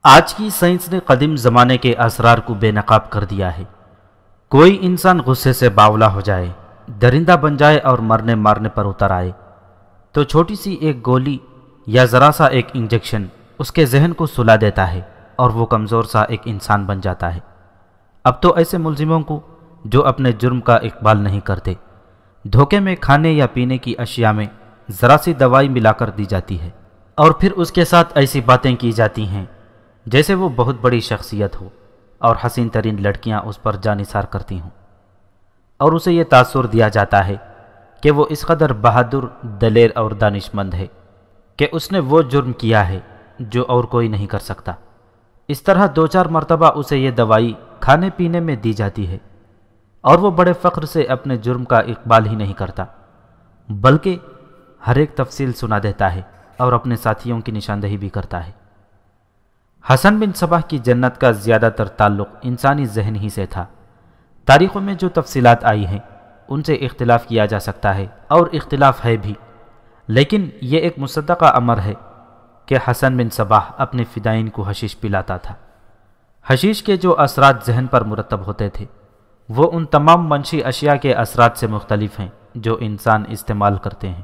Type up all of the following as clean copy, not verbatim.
آج کی سائنس نے قدیم زمانے کے اسرار کو بے نقاب کر دیا ہے۔ کوئی انسان غصے سے باولا ہو جائے، درندہ بن جائے اور مرنے مارنے پر اتر آئے تو چھوٹی سی ایک گولی یا ذرا سا ایک انجیکشن اس کے ذہن کو سلا دیتا ہے اور وہ کمزور سا ایک انسان بن جاتا ہے۔ اب تو ایسے ملزموں کو جو اپنے جرم کا اقبال نہیں کرتے، دھوکے میں کھانے یا پینے کی اشیاء میں ذرا سی دوائی ملا کر دی جاتی ہے اور پھر اس کے ساتھ ایسی باتیں کی جاتی ہیں جیسے وہ بہت بڑی شخصیت ہو اور حسین ترین لڑکیاں اس پر جانثار کرتی ہوں، اور اسے یہ تاثر دیا جاتا ہے کہ وہ اس قدر بہادر، دلیر اور دانش مند ہے کہ اس نے وہ جرم کیا ہے جو اور کوئی نہیں کر سکتا۔ اس طرح دو چار مرتبہ اسے یہ دوائی کھانے پینے میں دی جاتی ہے اور وہ بڑے فخر سے اپنے جرم کا اقبال ہی نہیں کرتا، بلکہ ہر ایک تفصیل سنا دیتا ہے اور اپنے ساتھیوں کی نشاندہی بھی کرتا ہے۔ حسن بن صباح کی جنت کا زیادہ تر تعلق انسانی ذہن ہی سے تھا۔ تاریخوں میں جو تفصیلات آئی ہیں ان سے اختلاف کیا جا سکتا ہے اور اختلاف ہے بھی، لیکن یہ ایک مصدقہ امر ہے کہ حسن بن صباح اپنے فدائین کو حشیش پلاتا تھا۔ حشیش کے جو اثرات ذہن پر مرتب ہوتے تھے وہ ان تمام منشی اشیاء کے اثرات سے مختلف ہیں جو انسان استعمال کرتے ہیں۔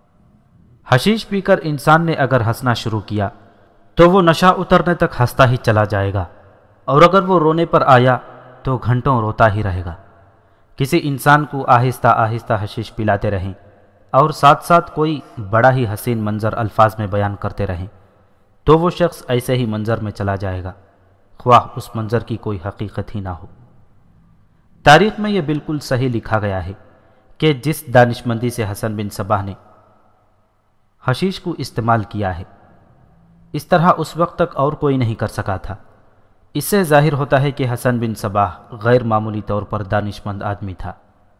حشیش پی کر انسان نے اگر ہنسنا شروع کیا تو وہ نشہ اترنے تک ہنستا ہی چلا جائے گا، اور اگر وہ رونے پر آیا تو گھنٹوں روتا ہی رہے گا۔ کسی انسان کو آہستہ آہستہ حشیش پلاتے رہیں اور ساتھ ساتھ کوئی بڑا ہی حسین منظر الفاظ میں بیان کرتے رہیں تو وہ شخص ایسے ہی منظر میں چلا جائے گا، خواہ اس منظر کی کوئی حقیقت ہی نہ ہو۔ تاریخ میں یہ بالکل صحیح لکھا گیا ہے کہ جس دانشمندی سے حسن بن صباح نے حشیش کو استعمال کیا ہے، اس طرح اس وقت تک اور کوئی نہیں کر سکا تھا۔ اس سے ظاہر ہوتا ہے کہ حسن بن صباح غیر معمولی طور پر دانش مند آدمی تھا۔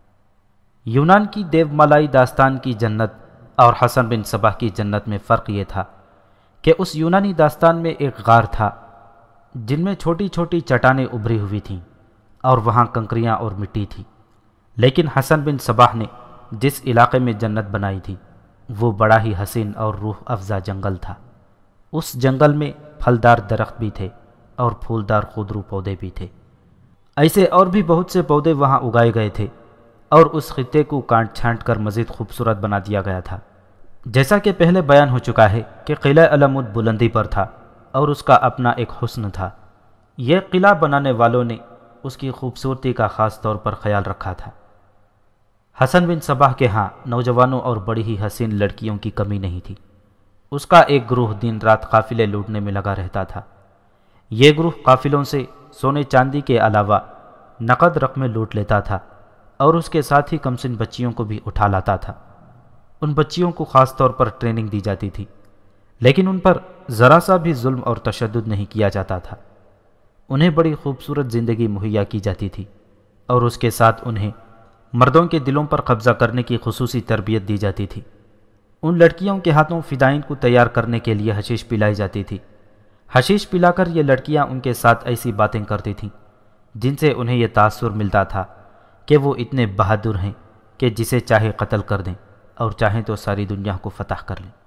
یونان کی دیو مالائی داستان کی جنت اور حسن بن صباح کی جنت میں فرق یہ تھا کہ اس یونانی داستان میں ایک غار تھا جن میں چھوٹی چھوٹی چٹانیں ابھری ہوئی تھیں اور وہاں کنکریاں اور مٹی تھی، لیکن حسن بن صباح نے جس علاقے میں جنت بنائی تھی وہ بڑا ہی حسین اور روح افزا جنگل تھا۔ اس جنگل میں پھلدار درخت بھی تھے اور پھولدار خودرو پودے بھی تھے۔ ایسے اور بھی بہت سے پودے وہاں اگائے گئے تھے اور اس خطے کو کاٹ چھانٹ کر مزید خوبصورت بنا دیا گیا تھا۔ جیسا کہ پہلے بیان ہو چکا ہے کہ قلعہ علمود بلندی پر تھا اور اس کا اپنا ایک حسن تھا۔ یہ قلعہ بنانے والوں نے اس کی خوبصورتی کا خاص طور پر خیال رکھا تھا۔ حسن بن صباح کے ہاں نوجوانوں اور بڑی ہی حسین لڑکیوں کی کمی نہیں تھی۔ اس کا ایک گروہ دن رات قافلے لوٹنے میں لگا رہتا تھا۔ یہ گروہ قافلوں سے سونے چاندی کے علاوہ نقد رقمیں لوٹ لیتا تھا اور اس کے ساتھ ہی کمسن بچیوں کو بھی اٹھا لاتا تھا۔ ان بچیوں کو خاص طور پر ٹریننگ دی جاتی تھی، لیکن ان پر ذرا سا بھی ظلم اور تشدد نہیں کیا جاتا تھا۔ انہیں بڑی خوبصورت زندگی مہیا کی جاتی تھی اور اس کے ساتھ انہیں مردوں کے دلوں پر قبضہ کرنے کی خصوصی تربیت دی جاتی تھی۔ ان لڑکیوں کے ہاتھوں فدائین کو تیار کرنے کے لیے حشیش پلائی جاتی تھی۔ حشیش پلا کر یہ لڑکیاں ان کے ساتھ ایسی باتیں کرتی تھیں جن سے انہیں یہ تاثر ملتا تھا کہ وہ اتنے بہادر ہیں کہ جسے چاہے قتل کر دیں اور چاہیں تو ساری دنیا کو فتح کر لیں۔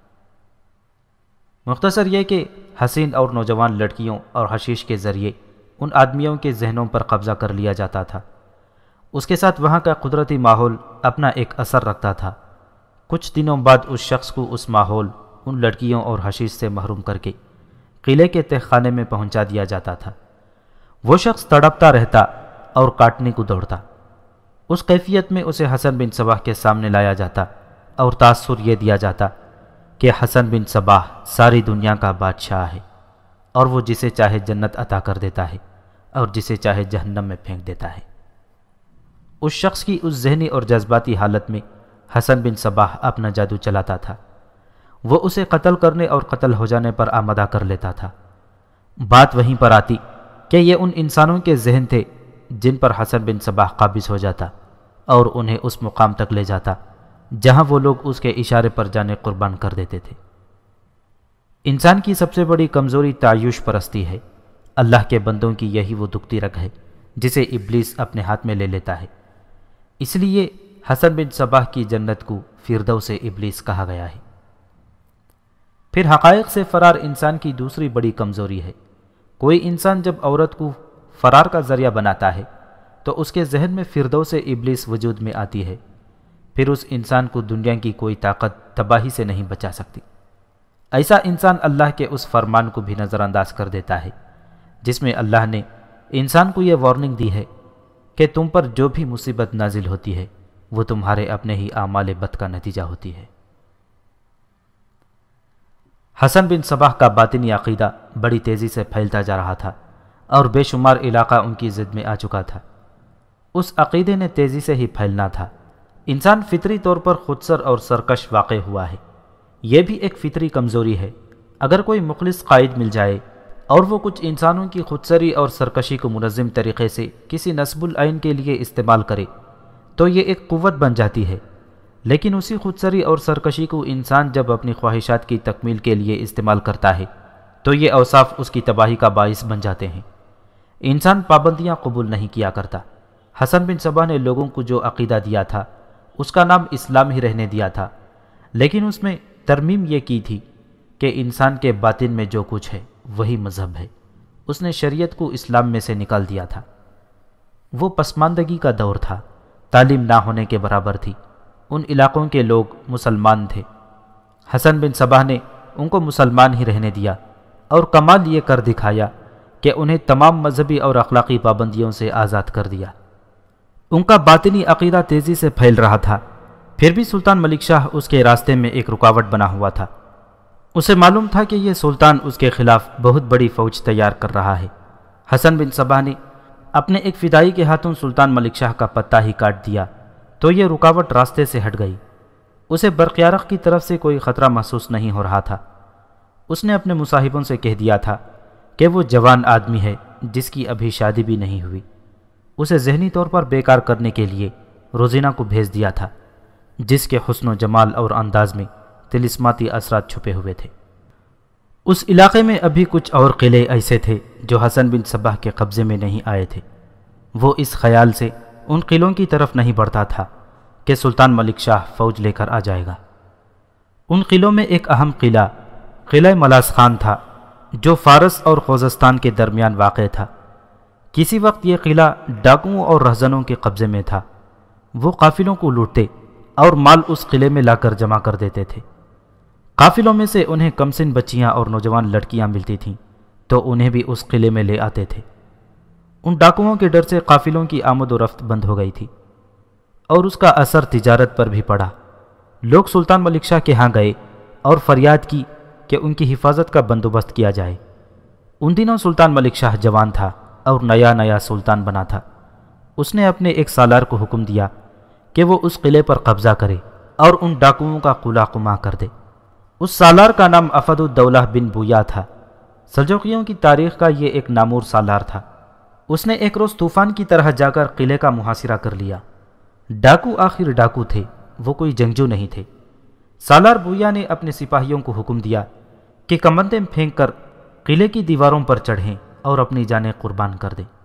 مختصر یہ کہ حسین اور نوجوان لڑکیوں اور حشیش کے ذریعے ان آدمیوں کے ذہنوں پر قبضہ کر لیا جاتا تھا۔ اس کے ساتھ وہاں کا قدرتی ماحول اپنا ایک اثر رکھتا تھا۔ کچھ دنوں بعد اس شخص کو اس ماحول، ان لڑکیوں اور حشیش سے محروم کر کے قلعے کے تہ خانے میں پہنچا دیا جاتا تھا۔ وہ شخص تڑپتا رہتا اور کاٹنے کو دوڑتا۔ اس کیفیت میں اسے حسن بن صباح کے سامنے لایا جاتا اور تاثر یہ دیا جاتا کہ حسن بن صباح ساری دنیا کا بادشاہ ہے اور وہ جسے چاہے جنت عطا کر دیتا ہے اور جسے چاہے جہنم میں پھینک دیتا ہے۔ اس شخص کی اس ذہنی اور جذباتی حالت میں حسن بن صباح اپنا جادو چلاتا تھا۔ وہ اسے قتل کرنے اور قتل ہو جانے پر آمادہ کر لیتا تھا۔ بات وہیں پر آتی کہ یہ ان انسانوں کے ذہن تھے جن پر حسن بن صباح قابض ہو جاتا اور انہیں اس مقام تک لے جاتا جہاں وہ لوگ اس کے اشارے پر جانے قربان کر دیتے تھے۔ انسان کی سب سے بڑی کمزوری تعیش پرستی ہے۔ اللہ کے بندوں کی یہی وہ دکھتی رگ ہے جسے ابلیس اپنے ہاتھ میں لے لیتا ہے۔ اس لیے حسن بن صباح کی جنت کو فردوس ابلیس کہا گیا ہے۔ پھر حقائق سے فرار انسان کی دوسری بڑی کمزوری ہے۔ کوئی انسان جب عورت کو فرار کا ذریعہ بناتا ہے تو اس کے ذہن میں فردوس ابلیس وجود میں آتی ہے، پھر اس انسان کو دنیا کی کوئی طاقت تباہی سے نہیں بچا سکتی۔ ایسا انسان اللہ کے اس فرمان کو بھی نظر انداز کر دیتا ہے جس میں اللہ نے انسان کو یہ وارننگ دی ہے کہ تم پر جو بھی مصیبت نازل ہوتی ہے وہ تمہارے اپنے ہی اعمال بد کا نتیجہ ہوتی ہے۔ حسن بن صباح کا باطنی عقیدہ بڑی تیزی سے پھیلتا جا رہا تھا اور بے شمار علاقہ ان کی زد میں آ چکا تھا۔ اس عقیدے نے تیزی سے ہی پھیلنا تھا۔ انسان فطری طور پر خودسر اور سرکش واقع ہوا ہے، یہ بھی ایک فطری کمزوری ہے۔ اگر کوئی مخلص قائد مل جائے اور وہ کچھ انسانوں کی خودسری اور سرکشی کو منظم طریقے سے کسی نصب العین کے لیے استعمال کرے تو یہ ایک قوت بن جاتی ہے، لیکن اسی خودسری اور سرکشی کو انسان جب اپنی خواہشات کی تکمیل کے لیے استعمال کرتا ہے تو یہ اوصاف اس کی تباہی کا باعث بن جاتے ہیں۔ انسان پابندیاں قبول نہیں کیا کرتا۔ حسن بن صباح نے لوگوں کو جو عقیدہ دیا تھا اس کا نام اسلام ہی رہنے دیا تھا، لیکن اس میں ترمیم یہ کی تھی کہ انسان کے باطن میں جو کچھ ہے وہی مذہب ہے۔ اس نے شریعت کو اسلام میں سے نکال دیا تھا۔ وہ پسماندگی کا دور تھا، تعلیم نہ ہونے کے برابر تھی۔ ان علاقوں کے لوگ مسلمان تھے۔ حسن بن صباح نے ان کو مسلمان ہی رہنے دیا اور کمال یہ کر دکھایا کہ انہیں تمام مذہبی اور اخلاقی پابندیوں سے آزاد کر دیا۔ ان کا باطنی عقیدہ تیزی سے پھیل رہا تھا، پھر بھی سلطان ملک شاہ اس کے راستے میں ایک رکاوٹ بنا ہوا تھا۔ اسے معلوم تھا کہ یہ سلطان اس کے خلاف بہت بڑی فوج تیار کر رہا ہے۔ حسن بن صباح نے اپنے ایک فدائی کے ہاتھوں سلطان ملک شاہ کا پتہ ہی کاٹ دیا تو یہ رکاوٹ راستے سے ہٹ گئی۔ اسے برقیارق کی طرف سے کوئی خطرہ محسوس نہیں ہو رہا تھا۔ اس نے اپنے مصاحبوں سے کہہ دیا تھا کہ وہ جوان آدمی ہے جس کی ابھی شادی بھی نہیں ہوئی۔ اسے ذہنی طور پر بیکار کرنے کے لیے روزینہ کو بھیج دیا تھا جس کے حسن و جمال اور انداز میں طلسماتی اثرات چھپے ہوئے تھے۔ اس علاقے میں ابھی کچھ اور قلعے ایسے تھے جو حسن بن صباح کے قبضے میں نہیں آئے تھے۔ وہ اس خیال سے ان قلعوں کی طرف نہیں بڑھتا تھا کہ سلطان ملک شاہ فوج لے کر آ جائے گا۔ ان قلعوں میں ایک اہم قلعہ قلعہ ملاس خان تھا جو فارس اور خوزستان کے درمیان واقع تھا۔ کسی وقت یہ قلعہ ڈاکوؤں اور رہزنوں کے قبضے میں تھا۔ وہ قافلوں کو لوٹتے اور مال اس قلعے میں لا کر جمع کر دیتے تھے۔ قافلوں میں سے انہیں کمسن بچیاں اور نوجوان لڑکیاں ملتی تھیں تو انہیں بھی اس قلعے میں لے آتے تھے۔ ان ڈاکوؤں کے ڈر سے قافلوں کی آمد و رفت بند ہو گئی تھی اور اس کا اثر تجارت پر بھی پڑا۔ لوگ سلطان ملک شاہ کے ہاں گئے اور فریاد کی کہ ان کی حفاظت کا بندوبست کیا جائے۔ ان دنوں سلطان ملک شاہ جوان تھا اور نیا سلطان بنا تھا۔ اس نے اپنے ایک سالار کو حکم دیا کہ وہ اس قلعے پر قبضہ کرے اور ان ڈاکوؤں کا قلع قمع کر دے۔ اس سالار کا نام افد الدولہ بن بویا تھا۔ سلجوقیوں کی تاریخ کا یہ ایک نامور سالار تھا۔ اس نے ایک روز طوفان کی طرح جا کر قلعے کا محاصرہ کر لیا۔ ڈاکو آخر ڈاکو تھے، وہ کوئی جنگجو نہیں تھے۔ سالار بویا نے اپنے سپاہیوں کو حکم دیا کہ کمندیں پھینک کر قلعے کی دیواروں پر چڑھیں اور اپنی جانیں قربان کر دیں۔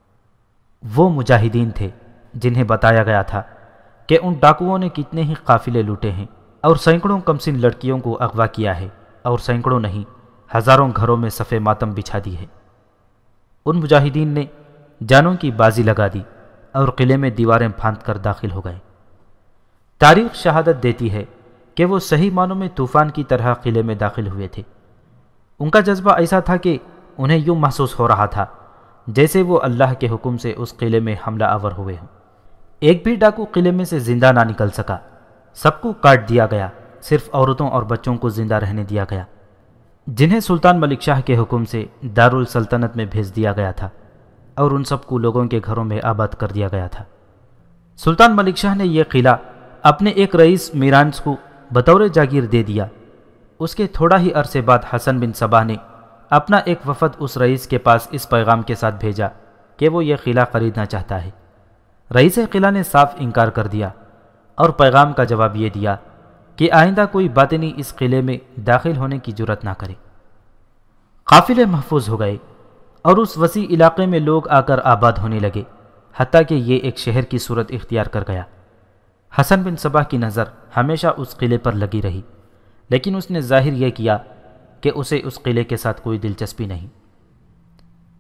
وہ مجاہدین تھے جنہیں بتایا گیا تھا کہ ان ڈاکوؤں نے کتنے ہی قافلے لوٹے ہیں اور سینکڑوں کمسن لڑکیوں کو اغوا کیا ہے اور سینکڑوں نہیں ہزاروں گھروں میں صف ماتم بچھا دی ہے۔ ان مجاہدین نے جانوں کی بازی لگا دی اور قلعے میں دیواریں پھاند کر داخل ہو گئے۔ تاریخ شہادت دیتی ہے کہ وہ صحیح معنوں میں طوفان کی طرح قلعے میں داخل ہوئے تھے۔ ان کا جذبہ ایسا تھا کہ انہیں یوں محسوس ہو رہا تھا جیسے وہ اللہ کے حکم سے اس قلعے میں حملہ آور ہوئے ہوں۔ ایک بھی ڈاکو قلعے میں سے زندہ نہ نکل سکا، سب کو کاٹ دیا گیا، صرف عورتوں اور بچوں کو زندہ رہنے دیا گیا، جنہیں سلطان ملک شاہ کے حکم سے دارالسلطنت میں بھیج دیا گیا تھا، اور ان سب کو لوگوں کے گھروں میں آباد کر دیا گیا تھا۔ سلطان ملک شاہ نے یہ قلعہ اپنے ایک رئیس میرانس کو بطور جاگیر دے دیا۔ اس کے تھوڑا ہی عرصے بعد حسن بن صباح نے اپنا ایک وفد اس رئیس کے پاس اس پیغام کے ساتھ بھیجا کہ وہ یہ قلعہ خریدنا چاہتا ہے۔ رئیس قلعہ نے صاف انکار کر دیا اور پیغام کا جواب یہ دیا کہ آئندہ کوئی باطنی اس قلعے میں داخل ہونے کی جرات نہ کرے۔ قافلے محفوظ ہو گئے اور اس وسیع علاقے میں لوگ آ کر آباد ہونے لگے، حتیٰ کہ یہ ایک شہر کی صورت اختیار کر گیا۔ حسن بن صباح کی نظر ہمیشہ اس قلعے پر لگی رہی، لیکن اس نے ظاہر یہ کیا کہ اسے اس قلعے کے ساتھ کوئی دلچسپی نہیں۔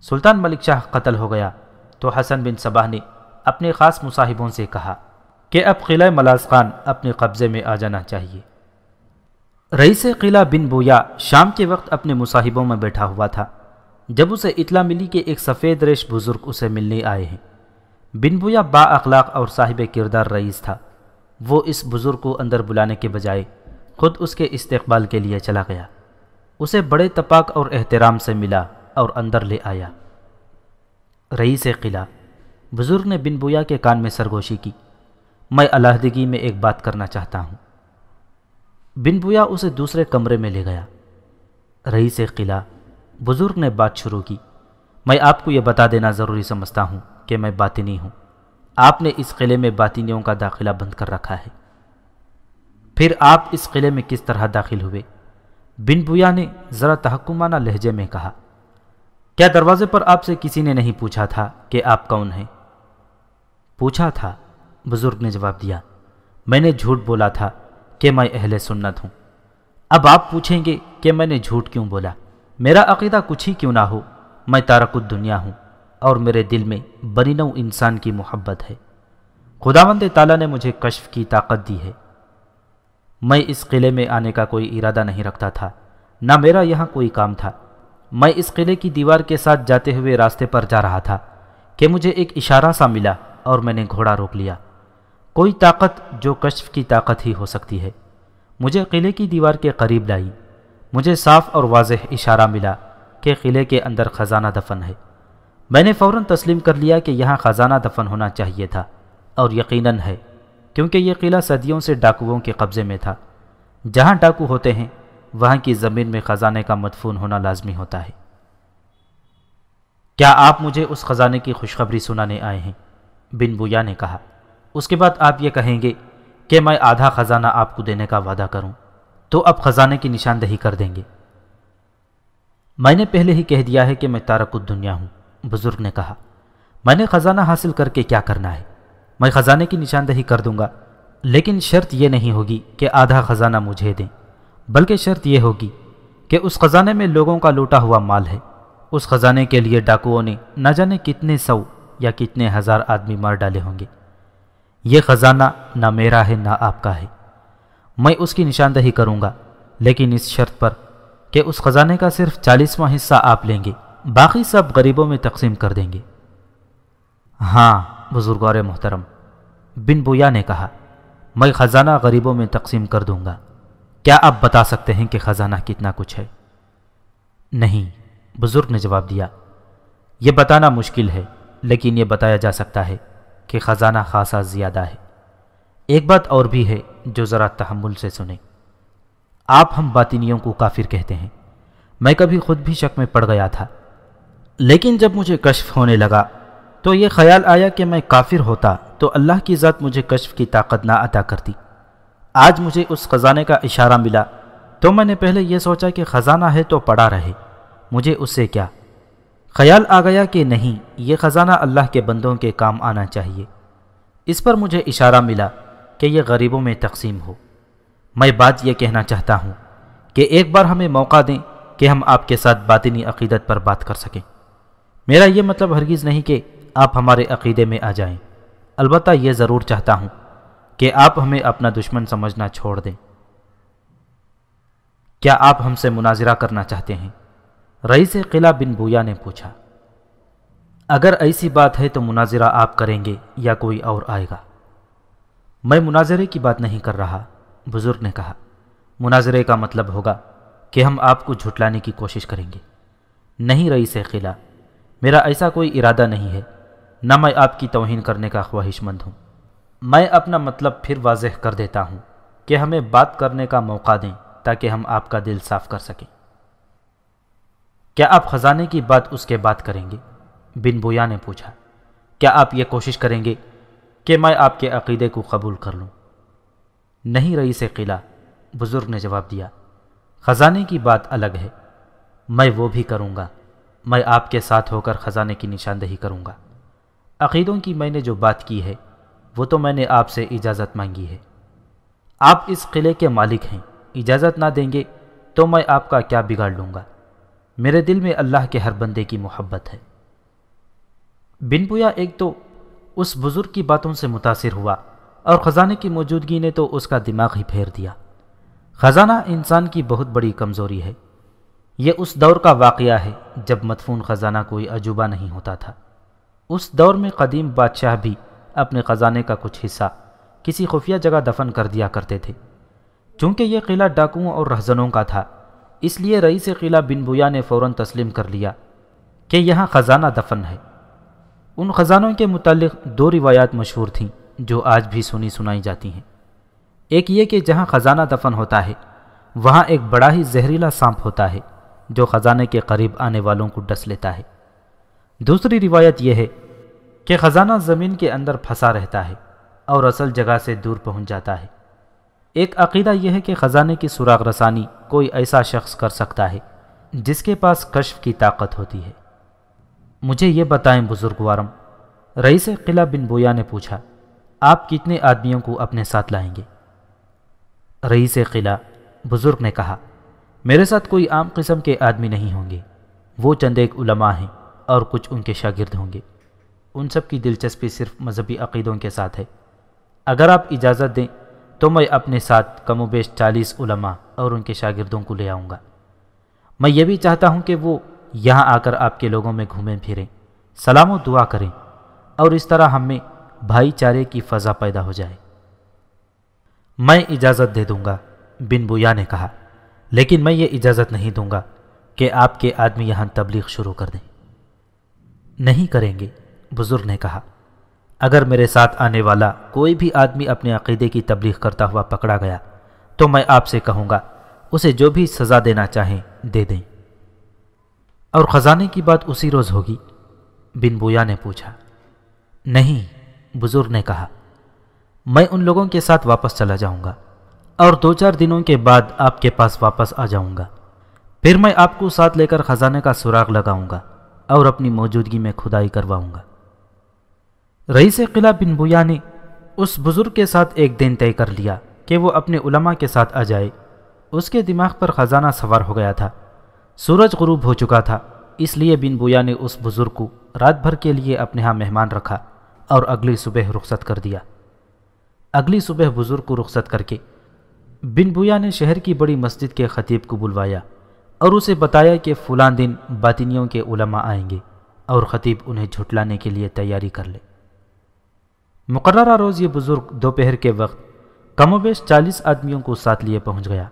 سلطان ملک شاہ قتل ہو گیا تو حسن بن صباح نے اپنے خاص مصاحبوں سے کہا کہ اب قلعہ ملاذ خان اپنے قبضے میں آ جانا چاہیے۔ رئیس قلعہ بن بویا شام کے وقت اپنے مصاحبوں میں بیٹھا ہوا تھا جب اسے اطلاع ملی کہ ایک سفید ریش بزرگ اسے ملنے آئے ہیں۔ بن بویا با اخلاق اور صاحب کردار رئیس تھا۔ وہ اس بزرگ کو اندر بلانے کے بجائے خود اس کے استقبال کے لیے چلا گیا، اسے بڑے تپاک اور احترام سے ملا اور اندر لے آیا۔ رئیس قلعہ بزرگ نے بن بویا کے کان میں سرگوشی کی، میں علیحدگی میں ایک بات کرنا چاہتا ہوں۔ بن بویا اسے دوسرے کمرے میں لے گیا۔ رئیس قلعہ بزرگ نے بات شروع کی، میں آپ کو یہ بتا دینا ضروری سمجھتا ہوں کہ میں باطنی ہوں۔ آپ نے اس قلعے میں باطنیوں کا داخلہ بند کر رکھا ہے۔ پھر آپ اس قلعے میں کس طرح داخل ہوئے؟ بن بویا نے ذرا تحکمانہ لہجے میں کہا، کیا دروازے پر آپ سے کسی نے نہیں پوچھا تھا کہ آپ کون ہیں؟ پوچھا تھا، بزرگ نے جواب دیا، میں نے جھوٹ بولا تھا کہ میں اہل سنت ہوں۔ اب آپ پوچھیں گے کہ میں نے جھوٹ کیوں بولا؟ میرا عقیدہ کچھ ہی کیوں نہ ہو، میں تارک الدنیا ہوں اور میرے دل میں بنی نوع انسان کی محبت ہے۔ خداوند تعالیٰ نے مجھے کشف کی طاقت دی ہے۔ میں اس قلعے میں آنے کا کوئی ارادہ نہیں رکھتا تھا، نہ میرا یہاں کوئی کام تھا۔ میں اس قلعے کی دیوار کے ساتھ جاتے ہوئے راستے پر جا رہا تھا کہ مجھے ایک اشارہ سا ملا اور میں نے گھوڑا روک لیا۔ کوئی طاقت جو کشف کی طاقت ہی ہو سکتی ہے مجھے قلعے کی دیوار کے قریب لائی۔ مجھے صاف اور واضح اشارہ ملا کہ قلعے کے اندر خزانہ دفن ہے۔ میں نے فوراً تسلیم کر لیا کہ یہاں خزانہ دفن ہونا چاہیے تھا، اور یقیناً ہے، کیونکہ یہ قلعہ صدیوں سے ڈاکوؤں کے قبضے میں تھا۔ جہاں ڈاکو ہوتے ہیں وہاں کی زمین میں خزانے کا مدفون ہونا لازمی ہوتا ہے۔ کیا آپ مجھے اس خزانے کی خوشخبری سنانے آئے ہیں؟ بن بویا نے کہا۔ اس کے بعد آپ یہ کہیں گے کہ میں آدھا خزانہ آپ کو دینے کا وعدہ کروں تو اب خزانے کی نشاندہی کر دیں گے۔ میں نے پہلے ہی کہہ دیا ہے کہ میں تارک الدنیا ہوں، بزرگ نے کہا۔ میں نے خزانہ حاصل کر کے کیا کرنا ہے؟ میں خزانے کی نشاندہی کر دوں گا، لیکن شرط یہ نہیں ہوگی کہ آدھا خزانہ مجھے دیں، بلکہ شرط یہ ہوگی کہ اس خزانے میں لوگوں کا لوٹا ہوا مال ہے۔ اس خزانے کے لیے ڈاکوؤں نے نہ جانے کتنے سو یا کتنے ہزار آدمی مار ڈالے ہوں گے۔ یہ خزانہ نہ میرا ہے نہ آپ کا ہے۔ میں اس کی نشاندہی کروں گا، لیکن اس شرط پر کہ اس خزانے کا صرف 40واں حصہ آپ لیں گے، باقی سب غریبوں میں تقسیم کر دیں گے۔ ہاں بزرگوار محترم، بن بویا نے کہا، میں خزانہ غریبوں میں تقسیم کر دوں گا۔ کیا آپ بتا سکتے ہیں کہ خزانہ کتنا کچھ ہے؟ نہیں، بزرگ نے جواب دیا، یہ بتانا مشکل ہے، لیکن یہ بتایا جا سکتا ہے کہ خزانہ خاصا زیادہ ہے۔ ایک بات اور بھی ہے جو ذرا تحمل سے سنیں۔ آپ ہم باطنیوں کو کافر کہتے ہیں، میں کبھی خود بھی شک میں پڑ گیا تھا، لیکن جب مجھے کشف ہونے لگا تو یہ خیال آیا کہ میں کافر ہوتا تو اللہ کی ذات مجھے کشف کی طاقت نہ عطا کرتی۔ آج مجھے اس خزانے کا اشارہ ملا تو میں نے پہلے یہ سوچا کہ خزانہ ہے تو پڑا رہے، مجھے اس سے کیا؟ خیال آ گیا کہ نہیں، یہ خزانہ اللہ کے بندوں کے کام آنا چاہیے۔ اس پر مجھے اشارہ ملا کہ یہ غریبوں میں تقسیم ہو۔ میں بات یہ کہنا چاہتا ہوں کہ ایک بار ہمیں موقع دیں کہ ہم آپ کے ساتھ باطنی عقیدت پر بات کر سکیں۔ میرا یہ مطلب ہرگز نہیں کہ آپ ہمارے عقیدے میں آ جائیں، البتہ یہ ضرور چاہتا ہوں کہ آپ ہمیں اپنا دشمن سمجھنا چھوڑ دیں۔ کیا آپ ہم سے مناظرہ کرنا چاہتے ہیں؟ رئیس قلعہ بن بویا نے پوچھا۔ اگر ایسی بات ہے تو مناظرہ آپ کریں گے یا کوئی اور آئے گا؟ میں مناظرے کی بات نہیں کر رہا، بزرگ نے کہا۔ مناظرے کا مطلب ہوگا کہ ہم آپ کو جھٹلانے کی کوشش کریں گے۔ نہیں رئیس قلعہ، میرا ایسا کوئی ارادہ نہیں ہے، نہ میں آپ کی توہین کرنے کا خواہش مند ہوں۔ میں اپنا مطلب پھر واضح کر دیتا ہوں کہ ہمیں بات کرنے کا موقع دیں تاکہ ہم آپ کا دل صاف کر سکیں۔ کیا آپ خزانے کی بات اس کے بعد کریں گے؟ بن بویا نے پوچھا۔ کیا آپ یہ کوشش کریں گے کہ میں آپ کے عقیدے کو قبول کر لوں؟ نہیں رئیس قلعہ، بزرگ نے جواب دیا، خزانے کی بات الگ ہے، میں وہ بھی کروں گا۔ میں آپ کے ساتھ ہو کر خزانے کی نشاندہی کروں گا۔ عقیدوں کی میں نے جو بات کی ہے وہ تو میں نے آپ سے اجازت مانگی ہے۔ آپ اس قلعے کے مالک ہیں، اجازت نہ دیں گے تو میں آپ کا کیا بگاڑ لوں گا؟ میرے دل میں اللہ کے ہر بندے کی محبت ہے۔ بن بویا ایک تو اس بزرگ کی باتوں سے متاثر ہوا اور خزانے کی موجودگی نے تو اس کا دماغ ہی پھیر دیا۔ خزانہ انسان کی بہت بڑی کمزوری ہے۔ یہ اس دور کا واقعہ ہے جب مدفون خزانہ کوئی عجوبہ نہیں ہوتا تھا۔ اس دور میں قدیم بادشاہ بھی اپنے خزانے کا کچھ حصہ کسی خفیہ جگہ دفن کر دیا کرتے تھے۔ چونکہ یہ قلعہ ڈاکوؤں اور رہزنوں کا تھا، اس لیے رئیس قلعہ بن بویا نے فوراً تسلیم کر لیا کہ یہاں خزانہ دفن ہے۔ ان خزانوں کے متعلق دو روایات مشہور تھیں جو آج بھی سنی سنائی جاتی ہیں۔ ایک یہ کہ جہاں خزانہ دفن ہوتا ہے وہاں ایک بڑا ہی زہریلا سانپ ہوتا ہے جو خزانے کے قریب آنے والوں کو ڈس لیتا ہے۔ دوسری روایت یہ ہے کہ خزانہ زمین کے اندر پھنسا رہتا ہے اور اصل جگہ سے دور پہنچ جاتا ہے۔ ایک عقیدہ یہ ہے کہ خزانے کی سراغ رسانی کوئی ایسا شخص کر سکتا ہے جس کے پاس کشف کی طاقت ہوتی ہے۔ مجھے یہ بتائیں بزرگوارم، رئیس قلعہ بن بویا نے پوچھا، آپ کتنے آدمیوں کو اپنے ساتھ لائیں گے؟ رئیس قلعہ بزرگ نے کہا، میرے ساتھ کوئی عام قسم کے آدمی نہیں ہوں گے، وہ چند ایک علماء ہیں اور کچھ ان کے شاگرد ہوں گے۔ ان سب کی دلچسپی صرف مذہبی عقیدوں کے ساتھ ہے۔ اگر آپ اجازت دیں تو میں اپنے ساتھ کم و بیش 40 علماء اور ان کے شاگردوں کو لے آؤں گا۔ میں یہ بھی چاہتا ہوں کہ وہ یہاں آ کر آپ کے لوگوں میں گھومیں پھریں، سلام و دعا کریں، اور اس طرح ہم میں بھائی چارے کی فضا پیدا ہو جائے۔ میں اجازت دے دوں گا، بن بویا نے کہا، لیکن میں یہ اجازت نہیں دوں گا کہ آپ کے آدمی یہاں تبلیغ شروع کر دیں۔ نہیں کریں گے، بزرگ نے کہا۔ اگر میرے ساتھ آنے والا کوئی بھی آدمی اپنے عقیدے کی تبلیغ کرتا ہوا پکڑا گیا تو میں آپ سے کہوں گا اسے جو بھی سزا دینا چاہیں دے دیں۔ اور خزانے کی بات اسی روز ہوگی؟ بن بویا نے پوچھا۔ نہیں، بزرگ نے کہا، میں ان لوگوں کے ساتھ واپس چلا جاؤں گا اور 2-4 دنوں کے بعد آپ کے پاس واپس آ جاؤں گا۔ پھر میں آپ کو ساتھ لے کر خزانے کا سراغ لگاؤں گا اور اپنی موجودگی میں کھدائی کرواؤں گا۔ رئیس قلعہ بن بویا نے اس بزرگ کے ساتھ ایک دن طے کر لیا کہ وہ اپنے علماء کے ساتھ آ جائے۔ اس کے دماغ پر خزانہ سوار ہو گیا تھا۔ سورج غروب ہو چکا تھا، اس لیے بن بویا نے اس بزرگ کو رات بھر کے لیے اپنے ہاں مہمان رکھا اور اگلی صبح رخصت کر دیا۔ اگلی صبح بزرگ کو رخصت کر کے بن بویا نے شہر کی بڑی مسجد کے خطیب کو بلوایا اور اسے بتایا کہ فلاں دن باطنیوں کے علماء آئیں گے اور خطیب انہیں جھٹلانے کے لیے تیاری کر لے۔ مقررہ روز یہ بزرگ دوپہر کے وقت کم و بیش 40 آدمیوں کو ساتھ لیے پہنچ گیا۔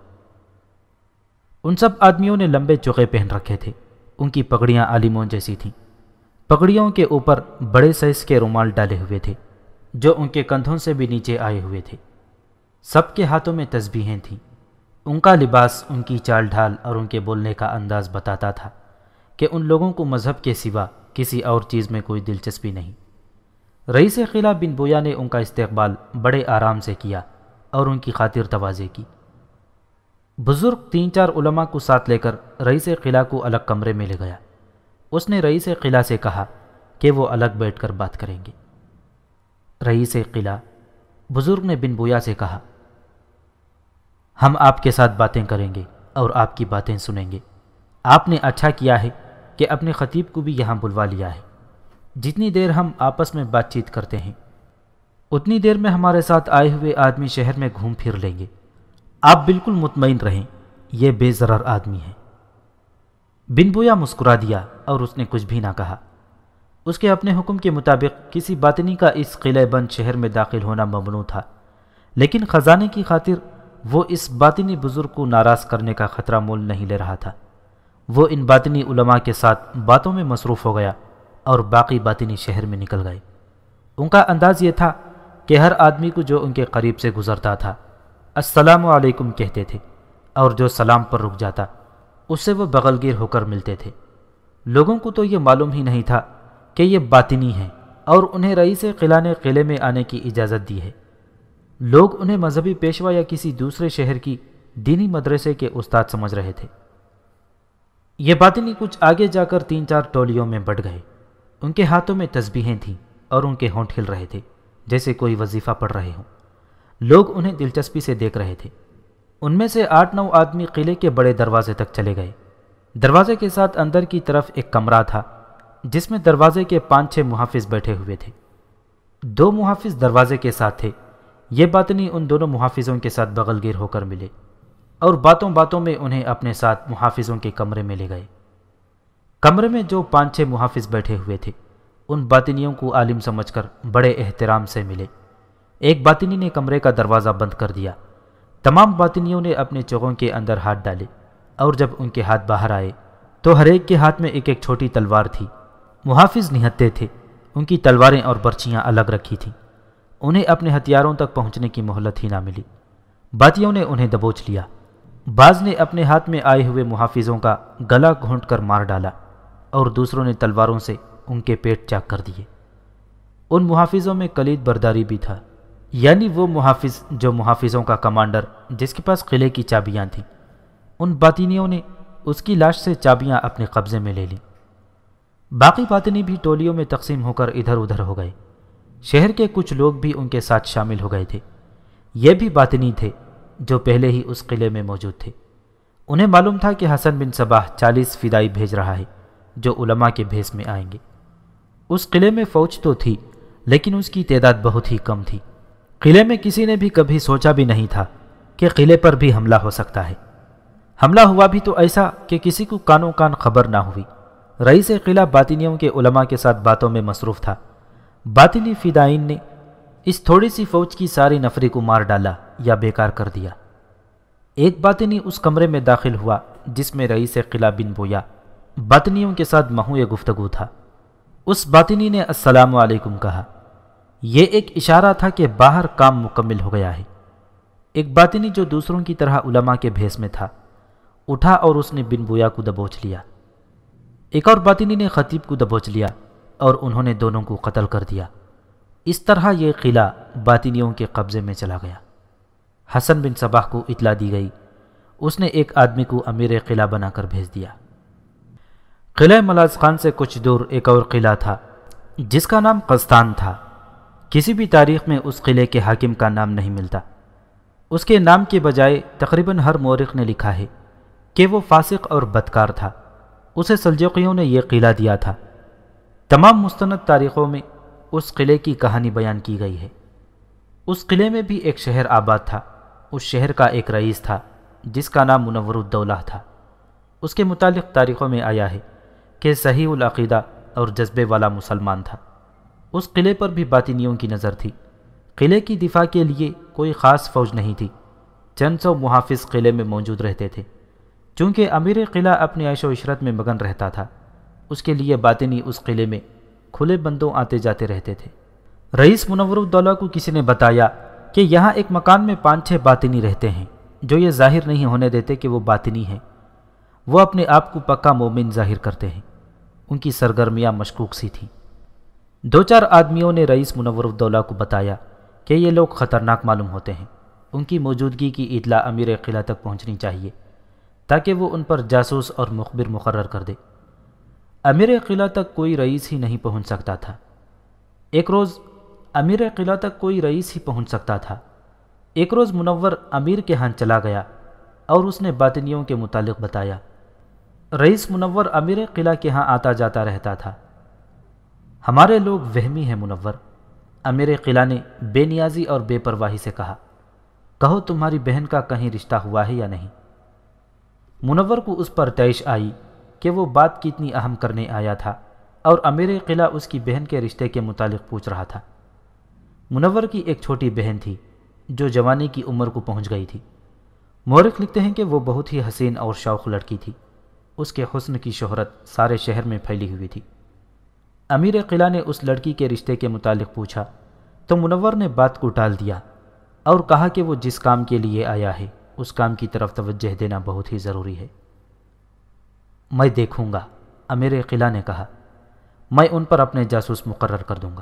ان سب آدمیوں نے لمبے چوغے پہن رکھے تھے، ان کی پگڑیاں عالموں جیسی تھیں۔ پگڑیوں کے اوپر بڑے سائز کے رومال ڈالے ہوئے تھے جو ان کے کندھوں سے بھی نیچے آئے ہوئے تھے۔ سب کے ہاتھوں میں تسبیحیں تھیں۔ ان کا لباس، ان کی چال ڈھال اور ان کے بولنے کا انداز بتاتا تھا کہ ان لوگوں کو مذہب کے سوا کسی اور چیز میں کوئی دلچسپی نہیں۔ رئیس قلعہ بن بویا نے ان کا استقبال بڑے آرام سے کیا اور ان کی خاطر تواضع کی۔ بزرگ 3-4 علماء کو ساتھ لے کر رئیس قلعہ کو الگ کمرے میں لے گیا۔ اس نے رئیس قلعہ سے کہا کہ وہ الگ بیٹھ کر بات کریں گے۔ رئیس قلعہ بزرگ نے بن بویا سے کہا، ہم آپ کے ساتھ باتیں کریں گے اور آپ کی باتیں سنیں گے۔ آپ نے اچھا کیا ہے کہ اپنے خطیب کو بھی یہاں بلوا لیا ہے۔ جتنی دیر ہم آپس میں بات چیت کرتے ہیں اتنی دیر میں ہمارے ساتھ آئے ہوئے آدمی شہر میں گھوم پھر لیں گے۔ آپ بالکل مطمئن رہیں، یہ بے ضرر آدمی ہے۔ بن بویا مسکرا دیا اور اس نے کچھ بھی نہ کہا۔ اس کے اپنے حکم کے مطابق کسی باطنی کا اس قلعہ بند شہر میں داخل ہونا ممنوع تھا، لیکن خزانے کی خاطر وہ اس باطنی بزرگ کو ناراض کرنے کا خطرہ مول نہیں لے رہا تھا۔ وہ ان باطنی علماء کے ساتھ باتوں میں مصروف ہو گیا اور باقی باطنی شہر میں نکل گئے۔ ان کا انداز یہ تھا کہ ہر آدمی کو جو ان کے قریب سے گزرتا تھا السلام علیکم کہتے تھے، اور جو سلام پر رک جاتا اس سے وہ بغل گیر ہو کر ملتے تھے۔ لوگوں کو تو یہ معلوم ہی نہیں تھا کہ یہ باطنی ہیں اور انہیں رئیس قلعہ نے قلعے میں آنے کی اجازت دی ہے۔ لوگ انہیں مذہبی پیشوا یا کسی دوسرے شہر کی دینی مدرسے کے استاد سمجھ رہے تھے۔ یہ باطنی کچھ آگے جا کر 3-4 ٹولیوں میں بٹ گئے۔ ان کے ہاتھوں میں تسبیحیں تھیں اور ان کے ہونٹ ہل رہے تھے جیسے کوئی وظیفہ پڑھ رہے ہوں۔ لوگ انہیں دلچسپی سے دیکھ رہے تھے۔ ان میں سے 8-9 آدمی قلعے کے بڑے دروازے تک چلے گئے۔ دروازے کے ساتھ اندر کی طرف ایک کمرہ تھا جس میں دروازے کے 5-6 محافظ بیٹھے ہوئے تھے۔ 2 محافظ دروازے کے ساتھ تھے۔ یہ باطنی ان دونوں محافظوں کے ساتھ بغل گیر ہو کر ملے اور باتوں باتوں میں انہیں اپنے ساتھ محافظوں کے کمرے میں لے گئے۔ کمرے میں جو 5-6 محافظ بیٹھے ہوئے تھے ان باطنیوں کو عالم سمجھ کر بڑے احترام سے ملے۔ ایک باطنی نے کمرے کا دروازہ بند کر دیا۔ تمام باطنیوں نے اپنے چوغوں کے اندر ہاتھ ڈالے اور جب ان کے ہاتھ باہر آئے تو ہر ایک کے ہاتھ میں ایک ایک چھوٹی تلوار تھی۔ محافظ نہتے تھے، ان کی تلواریں اور برچیاں الگ رکھی تھیں۔ انہیں اپنے ہتھیاروں تک پہنچنے کی مہلت ہی نہ ملی۔ باطیوں نے انہیں دبوچ لیا۔ بعض نے اپنے ہاتھ میں آئے ہوئے محافظوں کا گلا گھونٹ کر مار ڈالا اور دوسروں نے تلواروں سے ان کے پیٹ چاک کر دیے۔ ان محافظوں میں کلید برداری بھی تھا، یعنی وہ محافظ جو محافظوں کا کمانڈر جس کے پاس قلعے کی چابیاں تھیں۔ ان باطنیوں نے اس کی لاش سے چابیاں اپنے قبضے میں لے لیں۔ باقی باطنی بھی ٹولیوں میں تقسیم ہو کر ادھر ادھر ہو گئے۔ شہر کے کچھ لوگ بھی ان کے ساتھ شامل ہو گئے تھے۔ یہ بھی باطنی تھے جو پہلے ہی اس قلعے میں موجود تھے۔ انہیں معلوم تھا کہ حسن بن صباح 40 فدائی بھیج رہا ہے جو علماء کے بھیس میں آئیں گے۔ اس قلعے میں فوج تو تھی لیکن اس کی تعداد بہت ہی کم تھی۔ قلعے میں کسی نے بھی کبھی سوچا بھی نہیں تھا کہ قلعے پر بھی حملہ ہو سکتا ہے۔ حملہ ہوا بھی تو ایسا کہ کسی کو کانوں کان خبر نہ ہوئی۔ رئیس قلعہ باطنیوں کے علماء کے ساتھ باتوں میں مصروف تھا۔ باطنی فدائین نے اس تھوڑی سی فوج کی ساری نفری کو مار ڈالا یا بیکار کر دیا۔ ایک باطنی اس کمرے میں داخل ہوا جس میں رئیس قلعہ بن بویا باطنیوں کے ساتھ محو گفتگو تھا۔ اس باطنی نے السلام علیکم کہا۔ یہ ایک اشارہ تھا کہ باہر کام مکمل ہو گیا ہے۔ ایک باطنی جو دوسروں کی طرح علماء کے بھیس میں تھا اٹھا اور اس نے بن بویا کو دبوچ لیا۔ ایک اور باطنی نے خطیب کو دبوچ لیا اور انہوں نے دونوں کو قتل کر دیا۔ اس طرح یہ قلعہ باطنیوں کے قبضے میں چلا گیا۔ حسن بن صباح کو اطلاع دی گئی۔ اس نے ایک آدمی کو امیر قلعہ بنا کر بھیج دیا۔ قلعہ ملاز خان سے کچھ دور ایک اور قلعہ تھا جس کا نام قزتان تھا۔ کسی بھی تاریخ میں اس قلعے کے حاکم کا نام نہیں ملتا۔ اس کے نام کے بجائے تقریباً ہر مورخ نے لکھا ہے کہ وہ فاسق اور بدکار تھا۔ اسے سلجوقیوں نے یہ قلعہ دیا تھا۔ تمام مستند تاریخوں میں اس قلعے کی کہانی بیان کی گئی ہے۔ اس قلعے میں بھی ایک شہر آباد تھا۔ اس شہر کا ایک رئیس تھا جس کا نام منور الدولہ تھا۔ اس کے متعلق تاریخوں میں آیا ہے کہ صحیح العقیدہ اور جذبے والا مسلمان تھا۔ اس قلعے پر بھی باطنیوں کی نظر تھی۔ قلعے کی دفاع کے لیے کوئی خاص فوج نہیں تھی۔ چند سو محافظ قلعے میں موجود رہتے تھے۔ چونکہ امیر قلعہ اپنی عیش و عشرت میں مگن رہتا تھا اس کے لیے باطنی اس قلعے میں کھلے بندوں آتے جاتے رہتے تھے۔ رئیس منور الدولہ کو کسی نے بتایا کہ یہاں ایک مکان میں 5-6 باطنی رہتے ہیں جو یہ ظاہر نہیں ہونے دیتے کہ وہ باطنی ہیں۔ وہ اپنے آپ کو پکا مومن ظاہر کرتے ہیں۔ ان کی سرگرمیاں مشکوک سی تھیں۔ 2-4 آدمیوں نے رئیس منور الدولہ کو بتایا کہ یہ لوگ خطرناک معلوم ہوتے ہیں، ان کی موجودگی کی اطلاع امیر قلعہ تک پہنچنی چاہیے تاکہ وہ ان پر جاسوس اور مخبر مقرر کر دے۔ امیر قلعہ تک کوئی رئیس ہی نہیں پہنچ سکتا تھا۔ ایک روز امیر قلعہ تک کوئی رئیس ہی پہنچ سکتا تھا۔ ایک روز منور امیر کے ہاں چلا گیا اور اس نے باطنیوں کے متعلق بتایا۔ رئیس منور امیر قلعہ کے ہاں آتا جاتا رہتا تھا۔ ہمارے لوگ وہمی ہیں منور، امیر قلعہ نے بے نیازی اور بے پرواہی سے کہا۔ کہو تمہاری بہن کا کہیں رشتہ ہوا ہے یا نہیں؟ منور کو اس پر طیش آئی کہ وہ بات کتنی اہم کرنے آیا تھا اور امیر قلعہ اس کی بہن کے رشتے کے متعلق پوچھ رہا تھا۔ منور کی ایک چھوٹی بہن تھی جو جوانی کی عمر کو پہنچ گئی تھی۔ مورخ لکھتے ہیں کہ وہ بہت ہی حسین اور شوخ لڑکی تھی۔ اس کے حسن کی شہرت سارے شہر میں پھیلی ہوئی تھی۔ امیر قلعہ نے اس لڑکی کے رشتے کے متعلق پوچھا تو منور نے بات کو ٹال دیا اور کہا کہ وہ جس کام کے لیے آیا ہے اس کام کی طرف توجہ دینا بہت ہی ضروری ہے۔ میں دیکھوں گا، امیر قلعہ نے کہا، میں ان پر اپنے جاسوس مقرر کر دوں گا۔